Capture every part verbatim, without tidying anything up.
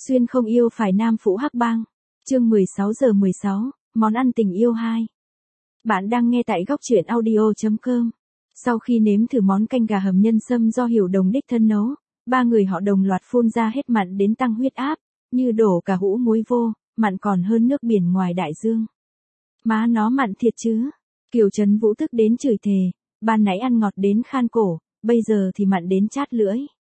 Xuyên không yêu phải nam phụ hắc bang. Chương mười sáu giờ mười sáu, món ăn tình yêu hai. Bạn đang nghe tại góc truyện audio chấm com. Sau khi nếm thử món canh gà hầm nhân sâm do Hiểu Đồng đích thân nấu, ba người họ đồng loạt phun ra hết mặn đến tăng huyết áp, như đổ cả hũ muối vô, mặn còn hơn nước biển ngoài đại dương. Má nó mặn thiệt chứ. Kiều Trấn Vũ tức đến chửi thề, ban nãy ăn ngọt đến khan cổ, bây giờ thì mặn đến chát lưỡi.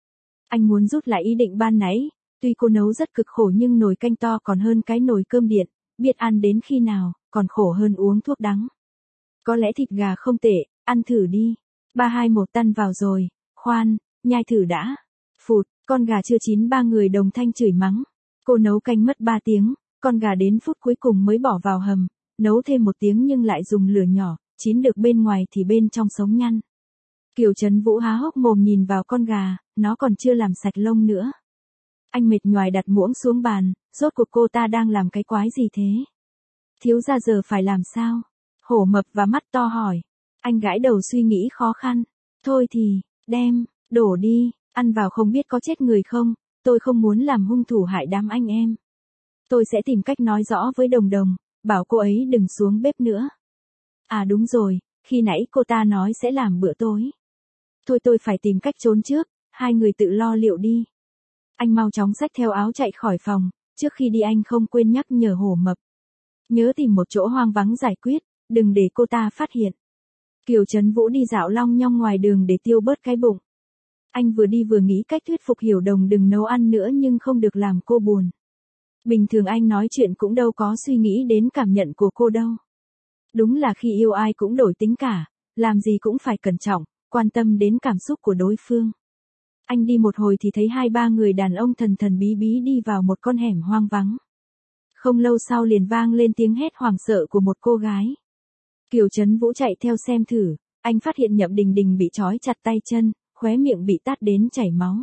Anh muốn rút lại ý định ban nãy, tuy cô nấu rất cực khổ nhưng nồi canh to còn hơn cái nồi cơm điện, biết ăn đến khi nào, còn khổ hơn uống thuốc đắng. Có lẽ thịt gà không tệ, ăn thử đi. Ba hai một tăn vào rồi, khoan, nhai thử đã. Phụt, con gà chưa chín ba người đồng thanh chửi mắng. Cô nấu canh mất ba tiếng, con gà đến phút cuối cùng mới bỏ vào hầm, nấu thêm một tiếng nhưng lại dùng lửa nhỏ, chín được bên ngoài thì bên trong sống nhăn. Kiều Trấn Vũ há hốc mồm nhìn vào con gà, nó còn chưa làm sạch lông nữa. Anh mệt nhoài đặt muỗng xuống bàn, rốt cuộc cô ta đang làm cái quái gì thế? Thiếu gia giờ phải làm sao? Hổ Mập và Mắt To hỏi. Anh gãi đầu suy nghĩ khó khăn. Thôi thì, đem, đổ đi, ăn vào không biết có chết người không, tôi không muốn làm hung thủ hại đám anh em. Tôi sẽ tìm cách nói rõ với Đồng Đồng, bảo cô ấy đừng xuống bếp nữa. À đúng rồi, khi nãy cô ta nói sẽ làm bữa tối. Thôi tôi phải tìm cách trốn trước, hai người tự lo liệu đi. Anh mau chóng xách theo áo chạy khỏi phòng, trước khi đi anh không quên nhắc nhở Hổ Mập. Nhớ tìm một chỗ hoang vắng giải quyết, đừng để cô ta phát hiện. Kiều Trấn Vũ đi dạo long nhong ngoài đường để tiêu bớt cái bụng. Anh vừa đi vừa nghĩ cách thuyết phục Hiểu Đồng đừng nấu ăn nữa nhưng không được làm cô buồn. Bình thường anh nói chuyện cũng đâu có suy nghĩ đến cảm nhận của cô đâu. Đúng là khi yêu ai cũng đổi tính cả, làm gì cũng phải cẩn trọng, quan tâm đến cảm xúc của đối phương. Anh đi một hồi thì thấy hai ba người đàn ông thần thần bí bí đi vào một con hẻm hoang vắng. Không lâu sau liền vang lên tiếng hét hoảng sợ của một cô gái. Kiều Trấn Vũ chạy theo xem thử, anh phát hiện Nhậm Đình Đình bị trói chặt tay chân, khóe miệng bị tát đến chảy máu.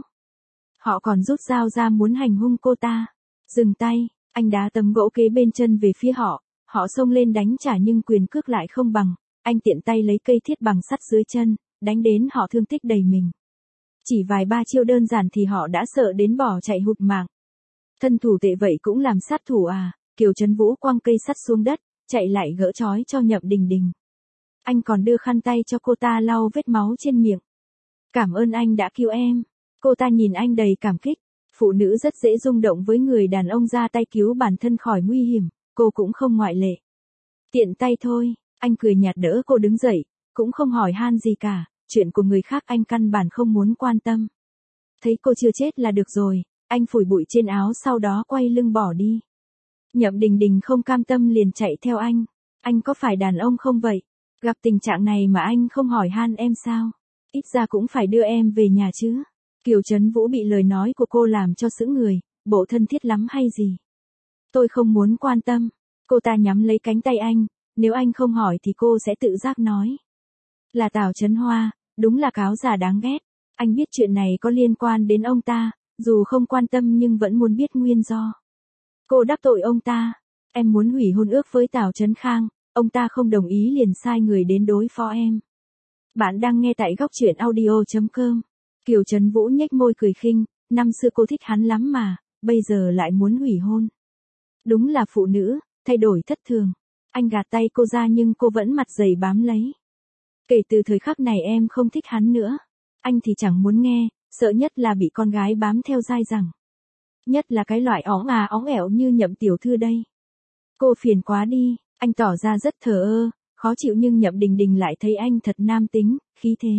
Họ còn rút dao ra muốn hành hung cô ta. Dừng tay, anh đá tấm gỗ kế bên chân về phía họ, họ xông lên đánh trả nhưng quyền cước lại không bằng, anh tiện tay lấy cây thiết bằng sắt dưới chân, đánh đến họ thương tích đầy mình. Chỉ vài ba chiêu đơn giản thì họ đã sợ đến bỏ chạy hụt mạng. Thân thủ tệ vậy cũng làm sát thủ à? Kiều Trấn Vũ quăng cây sắt xuống đất, chạy lại gỡ trói cho Nhậm Đình Đình. Anh còn đưa khăn tay cho cô ta lau vết máu trên miệng. Cảm ơn anh đã cứu em. Cô ta nhìn anh đầy cảm kích. Phụ nữ rất dễ rung động với người đàn ông ra tay cứu bản thân khỏi nguy hiểm, cô cũng không ngoại lệ. Tiện tay thôi, anh cười nhạt đỡ cô đứng dậy, cũng không hỏi han gì cả, chuyện của người khác anh căn bản không muốn quan tâm. Thấy cô chưa chết là được rồi, anh phủi bụi trên áo sau đó quay lưng bỏ đi. Nhậm Đình Đình không cam tâm liền chạy theo anh. Anh có phải đàn ông không vậy? Gặp tình trạng này mà anh không hỏi han em sao? Ít ra cũng phải đưa em về nhà chứ. Kiều Trấn Vũ bị lời nói của cô làm cho sững người, bộ thân thiết lắm hay gì? Tôi không muốn quan tâm. Cô ta nhắm lấy cánh tay anh, nếu anh không hỏi thì cô sẽ tự giác nói. Là Tào Trấn Hoa, đúng là cáo già đáng ghét. Anh biết chuyện này có liên quan đến ông ta, dù không quan tâm nhưng vẫn muốn biết nguyên do. Cô đắc tội ông ta. Em muốn hủy hôn ước với Tào Trấn Khang, ông ta không đồng ý liền sai người đến đối phó em. Bạn đang nghe tại góc truyện audio chấm com. Kiều Trấn Vũ nhếch môi cười khinh, năm xưa cô thích hắn lắm mà, bây giờ lại muốn hủy hôn. Đúng là phụ nữ, thay đổi thất thường. Anh gạt tay cô ra nhưng cô vẫn mặt dày bám lấy. Kể từ thời khắc này em không thích hắn nữa. Anh thì chẳng muốn nghe, sợ nhất là bị con gái bám theo dai dẳng. Nhất là cái loại óng à óng ẻo như Nhậm tiểu thư đây. Cô phiền quá đi, anh tỏ ra rất thờ ơ, khó chịu nhưng Nhậm Đình Đình lại thấy anh thật nam tính, khí thế.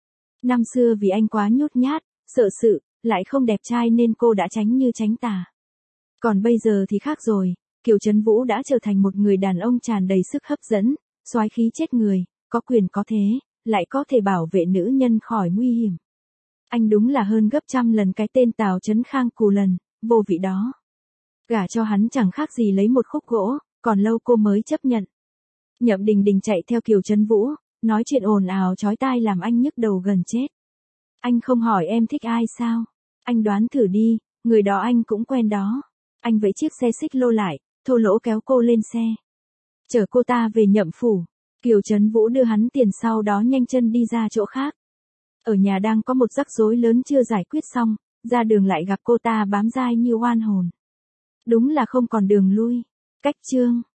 Năm xưa vì anh quá nhút nhát, sợ sự, lại không đẹp trai nên cô đã tránh như tránh tà. Còn bây giờ thì khác rồi, Kiều Trấn Vũ đã trở thành một người đàn ông tràn đầy sức hấp dẫn, soái khí chết người, có quyền có thế, lại có thể bảo vệ nữ nhân khỏi nguy hiểm. Anh đúng là hơn gấp trăm lần cái tên Tào Trấn Khang cù lần, vô vị đó. Gả cho hắn chẳng khác gì lấy một khúc gỗ, còn lâu cô mới chấp nhận. Nhậm Đình Đình chạy theo Kiều Trấn Vũ, nói chuyện ồn ào chói tai làm anh nhức đầu gần chết. Anh không hỏi em thích ai sao? Anh đoán thử đi, người đó anh cũng quen đó. Anh vẫy chiếc xe xích lô lại, thô lỗ kéo cô lên xe. Chở cô ta về Nhậm phủ. Kiều Trấn Vũ đưa hắn tiền sau đó nhanh chân đi ra chỗ khác. Ở nhà đang có một rắc rối lớn chưa giải quyết xong, Ra đường lại gặp cô ta bám dai như oan hồn. Đúng là không còn đường lui. Cách chương.